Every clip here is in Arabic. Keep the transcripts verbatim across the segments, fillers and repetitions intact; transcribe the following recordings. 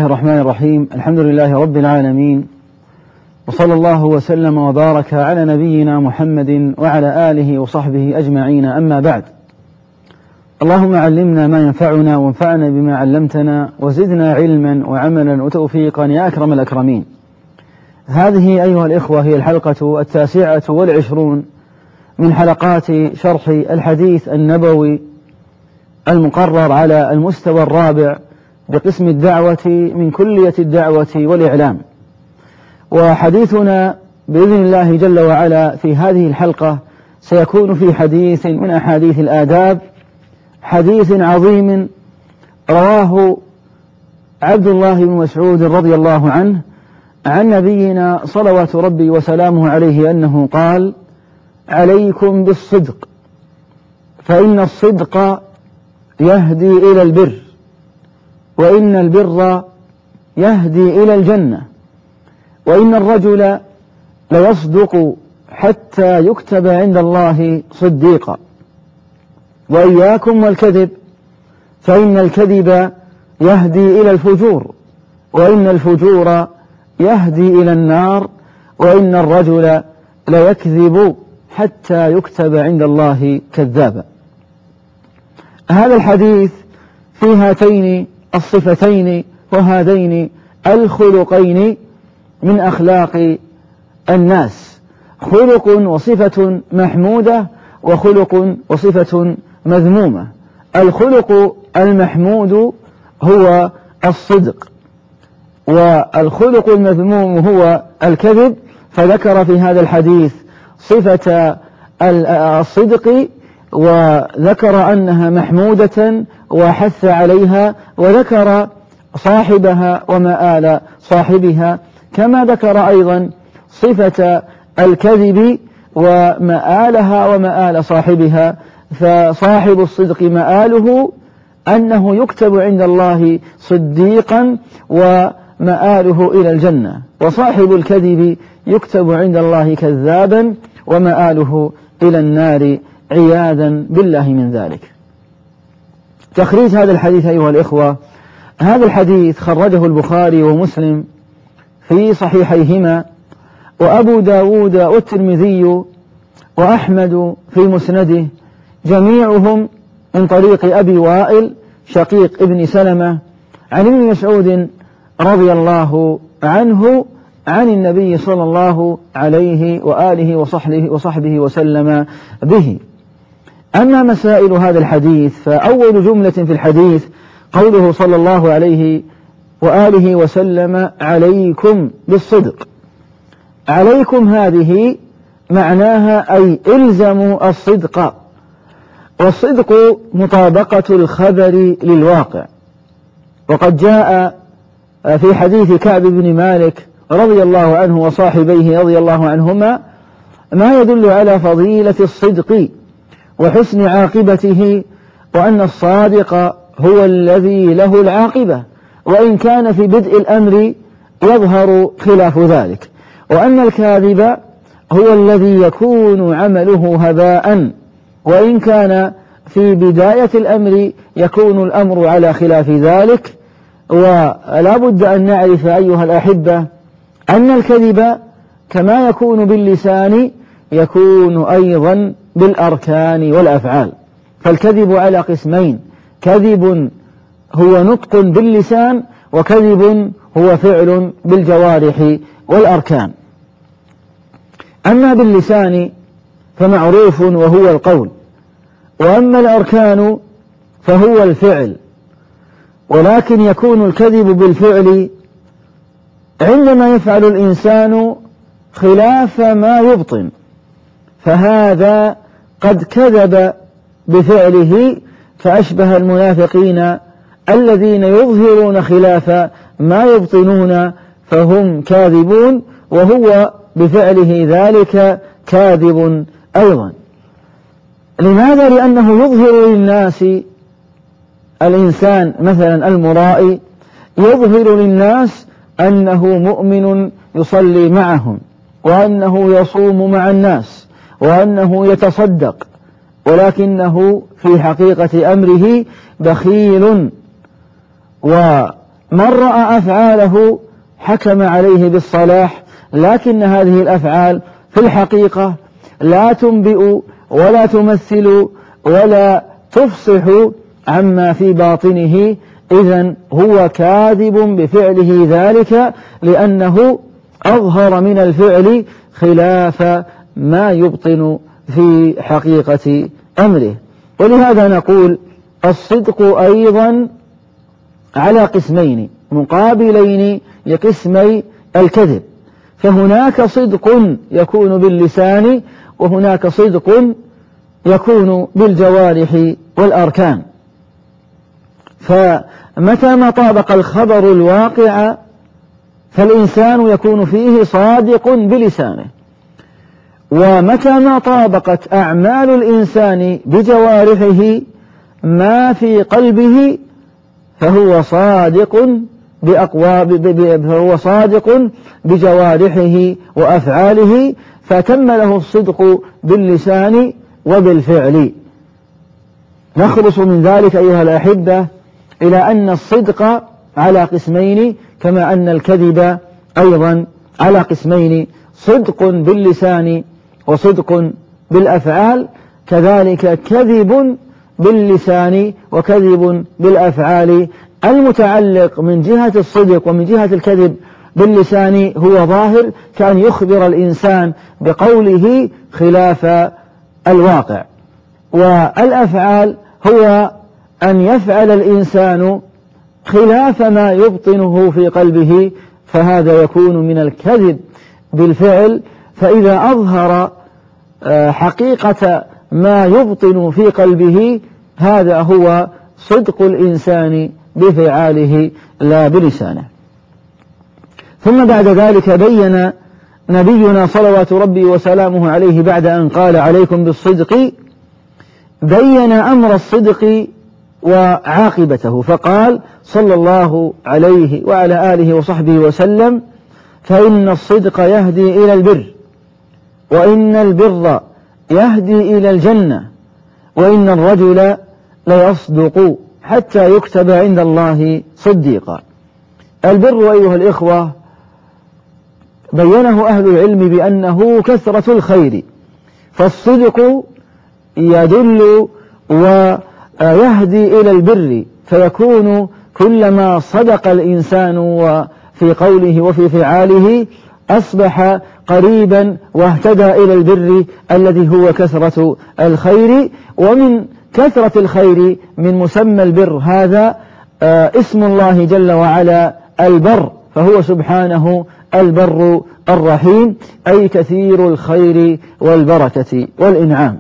الله الرحمن الرحيم. الحمد لله رب العالمين، وصلى الله وسلم وبارك على نبينا محمد وعلى آله وصحبه أجمعين، أما بعد. اللهم علمنا ما ينفعنا وانفعنا بما علمتنا وزدنا علما وعملا وتوفيقا يا أكرم الأكرمين. هذه أيها الإخوة هي الحلقة التاسعة والعشرون من حلقات شرح الحديث النبوي المقرر على المستوى الرابع بقسم الدعوة من كلية الدعوة والإعلام. وحديثنا بإذن الله جل وعلا في هذه الحلقة سيكون في حديث من أحاديث الآداب، حديث عظيم رواه عبد الله بن مسعود رضي الله عنه عن نبينا صلوات ربي وسلامه عليه أنه قال: عليكم بالصدق فإن الصدق يهدي إلى البر، وإن البر يهدي إلى الجنة، وإن الرجل ليصدق حتى يكتب عند الله صديقا، وإياكم والكذب فإن الكذب يهدي إلى الفجور، وإن الفجور يهدي إلى النار، وإن الرجل ليكذب حتى يكتب عند الله كذابا. هذا الحديث في هاتين الصفتين وهذين الخلقين من أخلاق الناس، خلق وصفة محمودة وخلق وصفة مذمومة. الخلق المحمود هو الصدق، والخلق المذموم هو الكذب، فذكر في هذا الحديث صفة الصدق وذكر أنها محمودة وحث عليها، وذكر صاحبها ومآل صاحبها، كما ذكر أيضا صفة الكذب ومآلها ومآل صاحبها. فصاحب الصدق مآله أنه يكتب عند الله صديقا ومآله إلى الجنة، وصاحب الكذب يكتب عند الله كذابا ومآله إلى النار عياذا بالله من ذلك. تخريج هذا الحديث أيها الإخوة: هذا الحديث خرجه البخاري ومسلم في صحيحيهما، وأبو داود والترمذي وأحمد في مسنده، جميعهم من طريق أبي وائل شقيق ابن سلمة عن ابن مسعود رضي الله عنه عن النبي صلى الله عليه وآله وصحبه, وصحبه وسلم به. أما مسائل هذا الحديث، فأول جملة في الحديث قوله صلى الله عليه وآله وسلم: عليكم بالصدق. عليكم هذه معناها أي إلزموا الصدق، والصدق مطابقة الخبر للواقع. وقد جاء في حديث كعب بن مالك رضي الله عنه وصاحبيه رضي الله عنهما ما يدل على فضيلة الصدق وحسن عاقبته، وأن الصادق هو الذي له العاقبة، وإن كان في بدء الأمر يظهر خلاف ذلك، وأن الكاذب هو الذي يكون عمله هباء، وإن كان في بداية الأمر يكون الأمر على خلاف ذلك. ولا بد أن نعرف أيها الأحبة أن الكذب كما يكون باللسان يكون أيضا بالأركان والأفعال. فالكذب على قسمين: كذب هو نطق باللسان، وكذب هو فعل بالجوارح والأركان. أما باللسان فمعروف وهو القول، وأما الأركان فهو الفعل. ولكن يكون الكذب بالفعل عندما يفعل الإنسان خلاف ما يبطن، فهذا قد كذب بفعله، فأشبه المنافقين الذين يظهرون خلاف ما يبطنون فهم كاذبون، وهو بفعله ذلك كاذب أيضا. لماذا؟ لأنه يظهر للناس، الإنسان مثلا المرائي يظهر للناس أنه مؤمن يصلي معهم، وأنه يصوم مع الناس، وأنه يتصدق، ولكنه في حقيقة أمره بخيل، و من رأى أفعاله حكم عليه بالصلاح، لكن هذه الأفعال في الحقيقة لا تنبئ ولا تمثل ولا تفصح عما في باطنه، إذن هو كاذب بفعله ذلك، لأنه أظهر من الفعل خلاف ما يبطن في حقيقة أمره. ولهذا نقول الصدق أيضا على قسمين مقابلين لقسمي الكذب، فهناك صدق يكون باللسان وهناك صدق يكون بالجوارح والأركان. فمتى ما طابق الخبر الواقع فالإنسان يكون فيه صادق بلسانه، ومتى ما طابقت أعمال الإنسان بجوارحه ما في قلبه فهو صادق بأقوال فهو صادق بجوارحه وأفعاله، فتم له الصدق باللسان وبالفعل. نخلص من ذلك أيها الأحبة إلى أن الصدق على قسمين، كما أن الكذب أيضا على قسمين، صدق باللسان وصدق بالأفعال، كذلك كذب باللسان وكذب بالأفعال. المتعلق من جهة الصدق ومن جهة الكذب باللسان هو ظاهر، كان يخبر الإنسان بقوله خلاف الواقع، والأفعال هو أن يفعل الإنسان خلاف ما يبطنه في قلبه، فهذا يكون من الكذب بالفعل. فإذا أظهر حقيقة ما يبطن في قلبه هذا هو صدق الإنسان بفعاله لا بلسانه. ثم بعد ذلك بين نبينا صلوات ربي وسلامه عليه بعد أن قال عليكم بالصدق، بين أمر الصدق وعاقبته، فقال صلى الله عليه وعلى آله وصحبه وسلم: فإن الصدق يهدي إلى البر، وإن البر يهدي إلى الجنة، وإن الرجل ليصدق حتى يكتب عند الله صديقا. البر أيها الإخوة بينه أهل العلم بأنه كثرة الخير، فالصدق يدل ويهدي إلى البر، فيكون كلما صدق الإنسان وفي قوله وفي فعاله أصبح قريبا واهتدى إلى البر الذي هو كثرة الخير. ومن كثرة الخير من مسمى البر هذا اسم الله جل وعلا البر، فهو سبحانه البر الرحيم، أي كثير الخير والبركة والإنعام.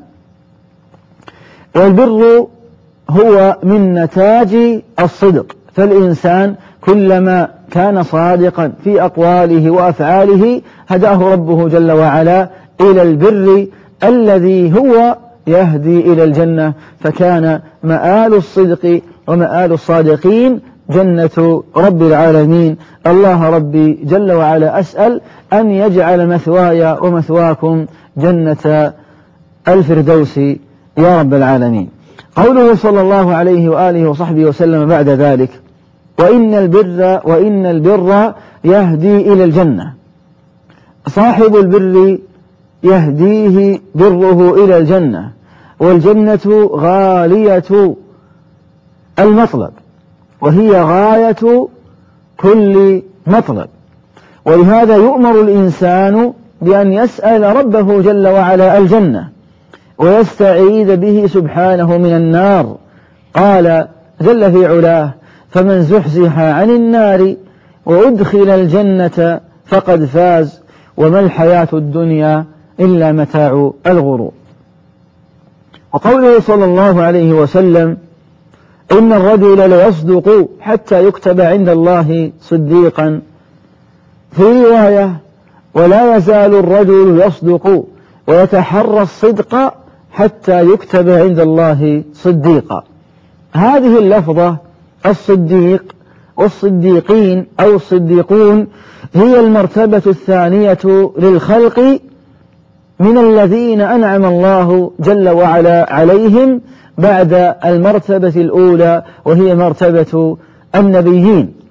والبر هو من نتاج الصدق، فالإنسان كلما كان صادقا في أقواله وأفعاله هداه ربه جل وعلا إلى البر الذي هو يهدي إلى الجنة، فكان مآل الصدق ومآل الصادقين جنة رب العالمين. الله ربي جل وعلا أسأل أن يجعل مثواي ومثواكم جنة الفردوس يا رب العالمين. قوله صلى الله عليه وآله وصحبه وسلم بعد ذلك: وإن البر وإن البر يهدي إلى الجنة. صاحب البر يهديه بره إلى الجنة، والجنة غالية المطلب، وهي غاية كل مطلب، ولهذا يؤمر الإنسان بأن يسأل ربه جل وعلا الجنة ويستعيذ به سبحانه من النار. قال جل في علاه: فمن زحزح عن النار وأدخل الجنة فقد فاز، وما الحياة الدنيا إلا متاع الغرور. وقوله صلى الله عليه وسلم: إن الرجل ليصدق حتى يكتب عند الله صديقا. في رواية: ولا يزال الرجل يصدق ويتحرى الصدق حتى يكتب عند الله صديقا. هذه اللفظة الصديق والصديقين أو الصديقون هي المرتبة الثانية للخلق من الذين أنعم الله جل وعلا عليهم بعد المرتبة الأولى، وهي مرتبة النبيين.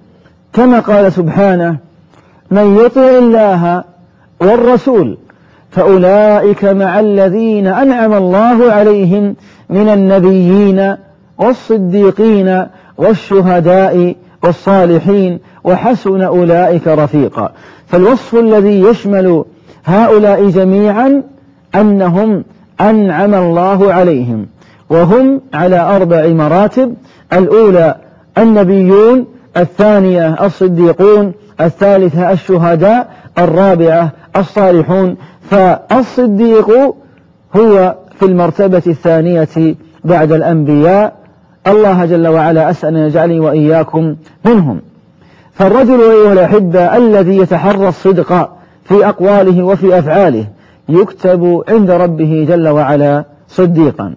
كما قال سبحانه: من يطع الله والرسول فأولئك مع الذين أنعم الله عليهم من النبيين والصديقين والشهداء والصالحين وحسن أولئك رفيقا. فالوصف الذي يشمل هؤلاء جميعا أنهم أنعم الله عليهم، وهم على أربع مراتب: الأولى النبيون، الثانية الصديقون، الثالثة الشهداء، الرابعة الصالحون. فالصديق هو في المرتبة الثانية بعد الأنبياء. الله جل وعلا أسأل أن يجعلني وإياكم منهم. فالرجل أيها الأحبة الذي يتحرى الصدق في أقواله وفي أفعاله يكتب عند ربه جل وعلا صديقا.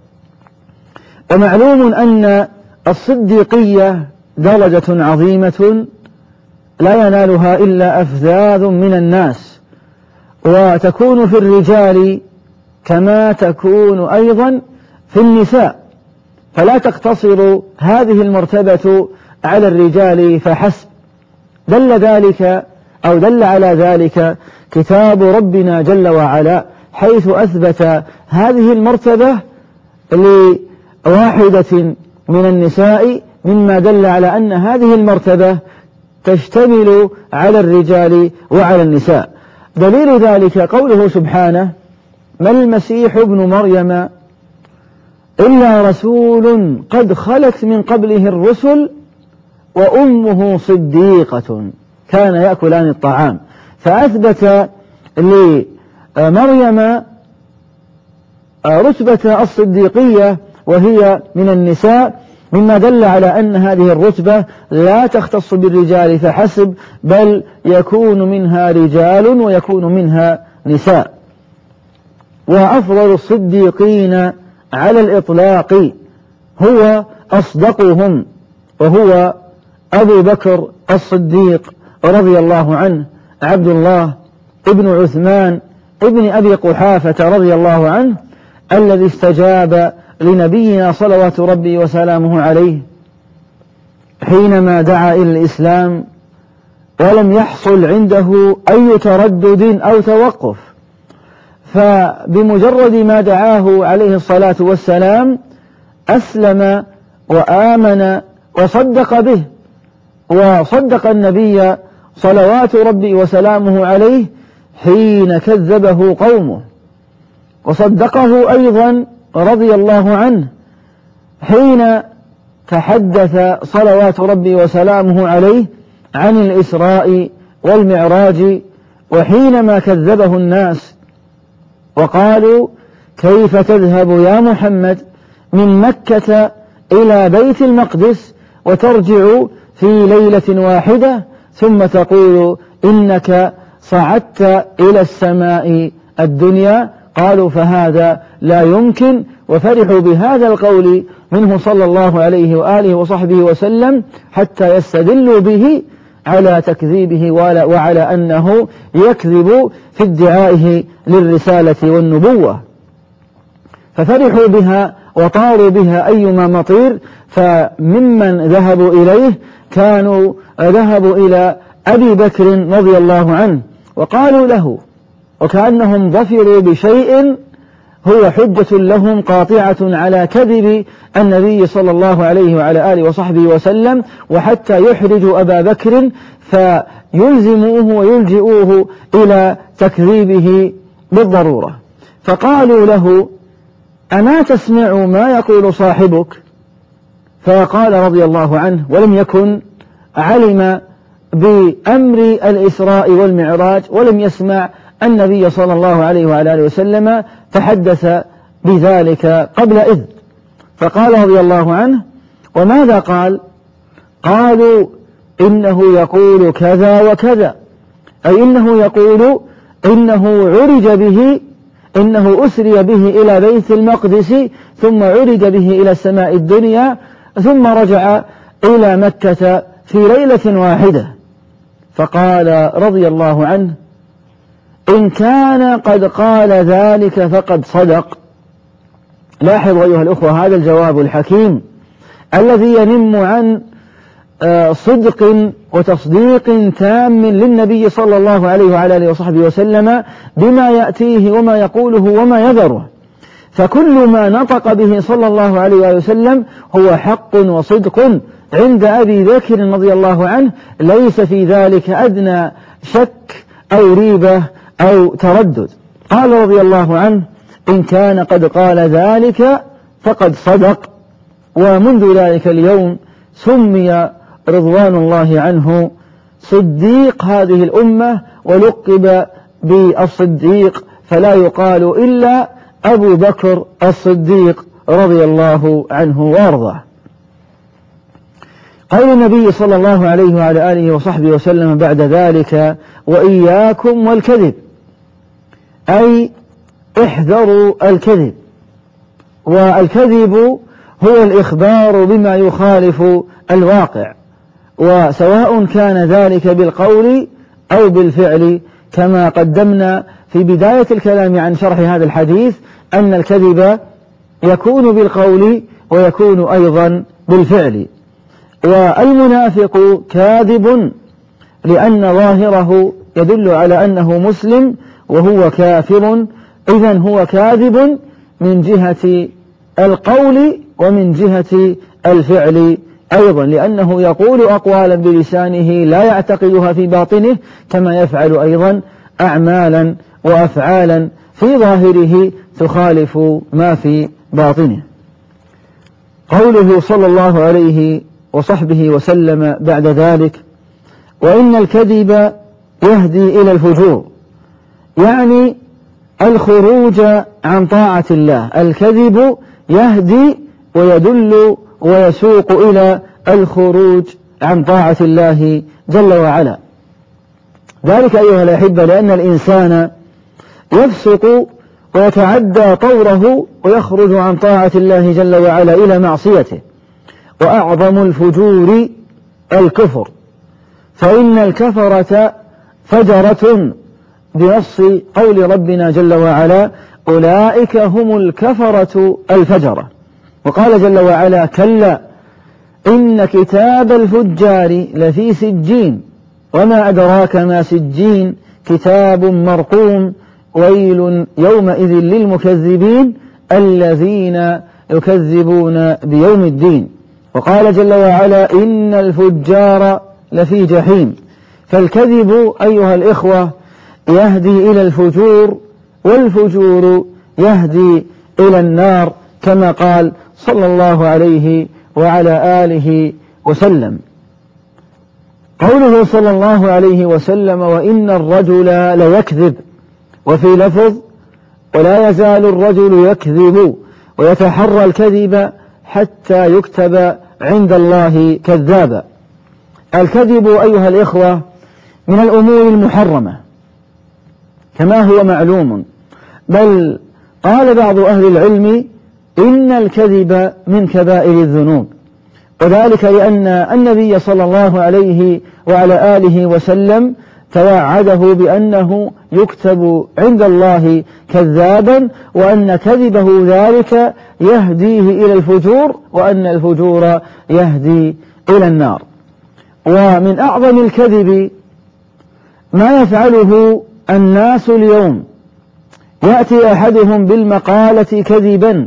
ومعلوم أن الصديقية درجة عظيمة لا ينالها إلا أفذاذ من الناس، وتكون في الرجال كما تكون أيضا في النساء، فلا تقتصر هذه المرتبة على الرجال فحسب. دل ذلك أو دل على ذلك كتاب ربنا جل وعلا، حيث أثبت هذه المرتبة لواحدة من النساء، مما دل على أن هذه المرتبة تشتمل على الرجال وعلى النساء. دليل ذلك قوله سبحانه: ما المسيح ابن مريم إلا رسول قد خلت من قبله الرسل وأمه صديقة كان يأكلان الطعام. فأثبت لمريم رتبة الصديقية وهي من النساء، مما دل على أن هذه الرتبة لا تختص بالرجال فحسب، بل يكون منها رجال ويكون منها نساء. وأفضل الصديقين على الإطلاق هو أصدقهم، وهو أبو بكر الصديق رضي الله عنه، عبد الله ابن عثمان ابن أبي قحافة رضي الله عنه، الذي استجاب لنبينا صلوات ربي وسلامه عليه حينما دعا إلى الإسلام، ولم يحصل عنده أي تردد أو توقف، فبمجرد ما دعاه عليه الصلاة والسلام أسلم وآمن وصدق به، وصدق النبي صلوات ربي وسلامه عليه حين كذبه قومه، وصدقه أيضا رضي الله عنه حين تحدث صلوات ربي وسلامه عليه عن الإسراء والمعراج، وحينما كذبه الناس وقالوا: كيف تذهب يا محمد من مكة إلى بيت المقدس وترجع في ليلة واحدة ثم تقول إنك صعدت إلى السماء الدنيا؟ قالوا: فهذا لا يمكن. وفرحوا بهذا القول منه صلى الله عليه وآله وصحبه وسلم حتى يستدلوا به على تكذيبه وعلى أنه يكذب في ادعائه للرسالة والنبوة، ففرحوا بها وطاروا بها أيما مطير. فممن ذهبوا إليه كانوا ذهبوا إلى أبي بكر رضي الله عنه وقالوا له، وكأنهم ظفروا بشيء هو حجة لهم قاطعة على كذب النبي صلى الله عليه وعلى آله وصحبه وسلم، وحتى يحرجوا أبا بكر فيلزموه ويلجئوه إلى تكذيبه بالضرورة. فقالوا له: أما تسمع ما يقول صاحبك؟ فقال رضي الله عنه، ولم يكن علم بأمر الإسراء والمعراج ولم يسمع النبي صلى الله عليه وعلى آله وسلم تحدث بذلك قبل إذ. فقال رضي الله عنه: وماذا قال؟ قالوا: إنه يقول كذا وكذا، أي إنه يقول إنه عرج به، إنه أسري به إلى بيت المقدس ثم عرج به إلى السماء الدنيا ثم رجع إلى مكة في ليلة واحدة. فقال رضي الله عنه: إن كان قد قال ذلك فقد صدق. لاحظوا أيها الأخوة هذا الجواب الحكيم الذي ينم عن صدق وتصديق تام للنبي صلى الله عليه وعلى آله وصحبه وسلم بما يأتيه وما يقوله وما يذره. فكل ما نطق به صلى الله عليه وآله وسلم هو حق وصدق عند أبي بكر رضي الله عنه، ليس في ذلك أدنى شك أو ريبة أو تردد. قال رضي الله عنه: إن كان قد قال ذلك فقد صدق. ومنذ ذلك اليوم سمي رضوان الله عنه صديق هذه الأمة، ولقب بالصديق، فلا يقال إلا أبو بكر الصديق رضي الله عنه وارضاه. قال النبي صلى الله عليه وعلى آله وصحبه وسلم بعد ذلك: وإياكم والكذب، أي احذروا الكذب. والكذب هو الإخبار بما يخالف الواقع، وسواء كان ذلك بالقول أو بالفعل، كما قدمنا في بداية الكلام عن شرح هذا الحديث أن الكذب يكون بالقول ويكون أيضا بالفعل. والمنافق كاذب لأن ظاهره يدل على أنه مسلم وهو كافر، إذن هو كاذب من جهة القول ومن جهة الفعل أيضا، لأنه يقول أقوالا بلسانه لا يعتقدها في باطنه، كما يفعل أيضا أعمالا وأفعالا في ظاهره تخالف ما في باطنه. قوله صلى الله عليه وصحبه وسلم بعد ذلك: وإن الكذب يهدي إلى الفجور، يعني الخروج عن طاعة الله. الكذب يهدي ويدل ويسوق إلى الخروج عن طاعة الله جل وعلا. ذلك أيها الأحبة لأن الإنسان يفسق ويتعدى طوره ويخرج عن طاعة الله جل وعلا إلى معصيته. وأعظم الفجور الكفر، فإن الكفرة فجرة بنص قول ربنا جل وعلا: أولئك هم الكفرة الفجرة. وقال جل وعلا: كلا إن كتاب الفجار لفي سجين وما أدراك ما سجين كتاب مرقوم ويل يومئذ للمكذبين الذين يكذبون بيوم الدين. وقال جل وعلا: إن الفجار لفي جحيم. فالكذب أيها الإخوة يهدي إلى الفجور، والفجور يهدي إلى النار، كما قال صلى الله عليه وعلى آله وسلم. قوله صلى الله عليه وسلم: وإن الرجل ليكذب، وفي لفظ: ولا يزال الرجل يكذب ويتحرى الكذب حتى يكتب عند الله كذابا. الكذب أيها الإخوة من الأمور المحرمة كما هو معلوم، بل قال بعض أهل العلم إن الكذب من كبائر الذنوب، وذلك لأن النبي صلى الله عليه وعلى آله وسلم توعده بأنه يكتب عند الله كذابا، وأن كذبه ذلك يهديه إلى الفجور، وأن الفجور يهدي إلى النار. ومن أعظم الكذب ما يفعله الناس اليوم: يأتي أحدهم بالمقالة كذبا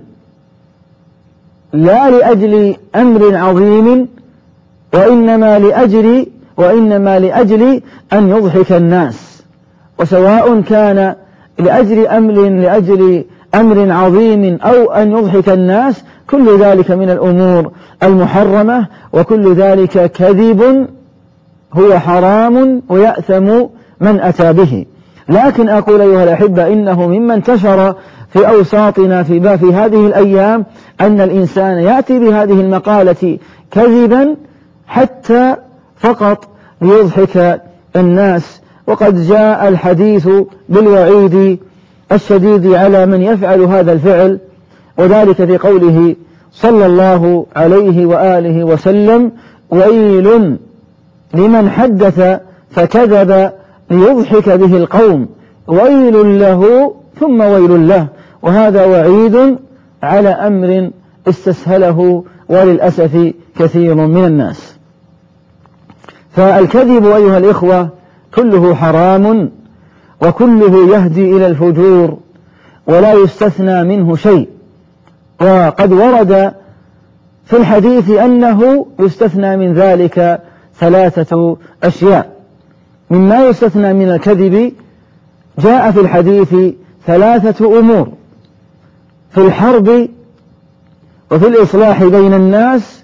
لا لأجل أمر عظيم، وإنما لأجل وإنما لأجل أن يضحك الناس، وسواء كان لأجل أمر لأجل أمر عظيم أو أن يضحك الناس، كل ذلك من الأمور المحرمة، وكل ذلك كذب هو حرام ويأثم من أتى به. لكن أقول أيها الأحبة إنه مما انتشر في أوساطنا في, في هذه الأيام أن الإنسان يأتي بهذه المقالة كذبا حتى فقط ليضحك الناس. وقد جاء الحديث بالوعيد الشديد على من يفعل هذا الفعل، وذلك في قوله صلى الله عليه وآله وسلم: ويل لمن حدث فكذب ليضحك به القوم، ويل له ثم ويل له. وهذا وعيد على أمر استسهله وللأسف كثير من الناس. فالكذب أيها الإخوة كله حرام وكله يهدي إلى الفجور ولا يستثنى منه شيء. وقد ورد في الحديث أنه يستثنى من ذلك ثلاثة أشياء. مما يستثنى من الكذب جاء في الحديث ثلاثة أمور: في الحرب وفي الإصلاح بين الناس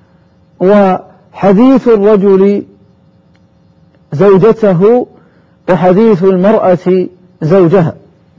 وحديث الرجل زوجته وحديث المرأة زوجها.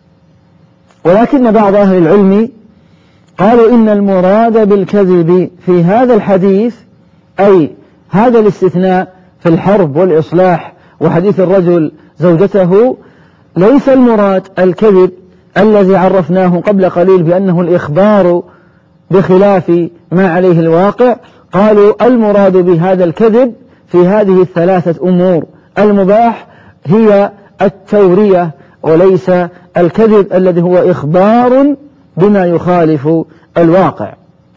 ولكن بعض أهل العلم قالوا إن المراد بالكذب في هذا الحديث أي هذا الاستثناء في الحرب والإصلاح وحديث الرجل زوجته ليس المراد الكذب الذي عرفناه قبل قليل بأنه الإخبار بخلاف ما عليه الواقع. قالوا المراد بهذا الكذب في هذه الثلاثة أمور المباح هي التورية وليس الكذب الذي هو إخبار بما يخالف الواقع.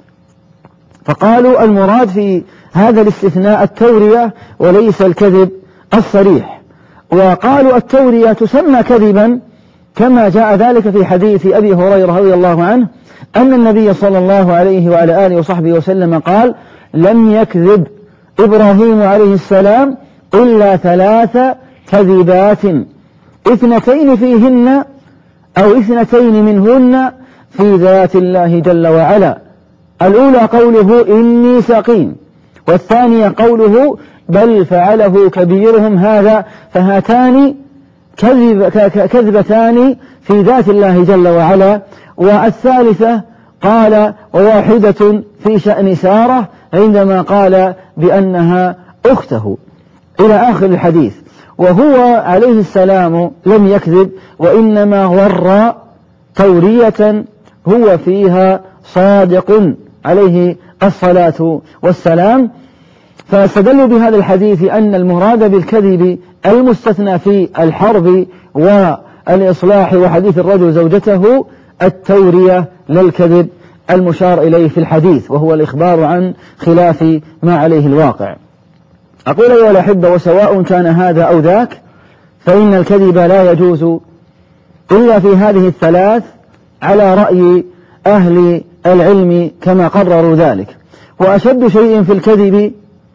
فقالوا المراد في هذا الاستثناء التورية وليس الكذب الصريح. وقالوا التورية تسمى كذبا كما جاء ذلك في حديث أبي هريرة رضي الله عنه أن النبي صلى الله عليه وعلى آله وصحبه وسلم قال: لم يكذب إبراهيم عليه السلام إلا ثلاث كذبات اثنتين فيهن أو اثنتين منهن في ذات الله جل وعلا. الأولى قوله إني سقيم، والثانية قوله بل فعله كبيرهم هذا، فهاتان كذب كذبتان في ذات الله جل وعلا. والثالثة قال وواحدة في شأن سارة عندما قال بأنها أخته إلى آخر الحديث. وهو عليه السلام لم يكذب وإنما ورى تورية هو فيها صادق عليه الصلاة والسلام. فاستدلوا بهذا الحديث أن المراد بالكذب المستثنى في الحرب والإصلاح وحديث الرجل زوجته التورية للكذب المشار إليه في الحديث، وهو الإخبار عن خلاف ما عليه الواقع. أقول أيها الأحبة، وسواء كان هذا أو ذاك فإن الكذب لا يجوز إلا في هذه الثلاث على رأي أهل العلم كما قرروا ذلك. وأشد شيء في الكذب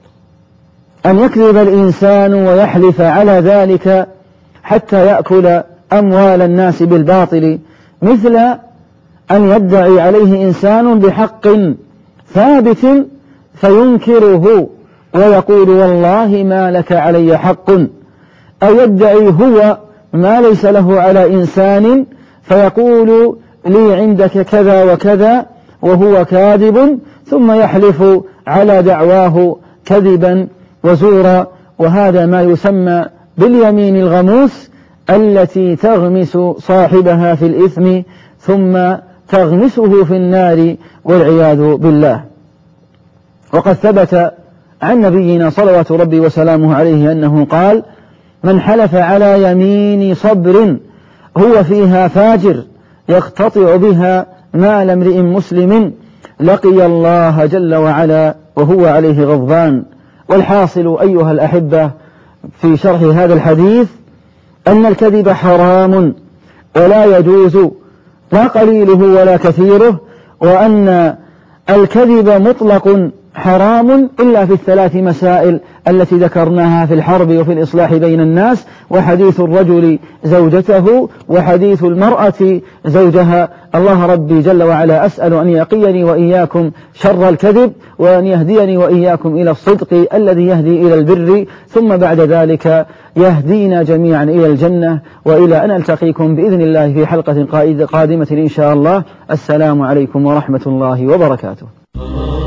أن يكذب الإنسان ويحلف على ذلك حتى يأكل أموال الناس بالباطل، مثل أن يدعي عليه إنسان بحق ثابت فينكره ويقول والله ما لك علي حق، أو يدعي هو ما ليس له على إنسان فيقول لي عندك كذا وكذا وهو كاذب، ثم يحلف على دعواه كذبا وزورا. وهذا ما يسمى باليمين الغموس التي تغمس صاحبها في الإثم ثم تغمسه في النار والعياذ بالله. وقد ثبت عن نبينا صلوات ربي وسلامه عليه أنه قال: من حلف على يمين صبر هو فيها فاجر يقتطع بها مال امرئ مسلم لقي الله جل وعلا وهو عليه غضبان. والحاصل أيها الأحبة في شرح هذا الحديث أن الكذب حرام ولا يجوز لا قليله ولا كثيره، وأن الكذب مطلق حرام إلا في الثلاث مسائل التي ذكرناها في الحرب وفي الإصلاح بين الناس، وحديث الرجل زوجته وحديث المرأة زوجها. الله ربي جل وعلا أسأل أن يقيني وإياكم شر الكذب، وأن يهديني وإياكم إلى الصدق الذي يهدي إلى البر، ثم بعد ذلك يهدينا جميعا إلى الجنة. وإلى أن ألتقيكم بإذن الله في حلقة قادمة إن شاء الله. السلام عليكم ورحمة الله وبركاته.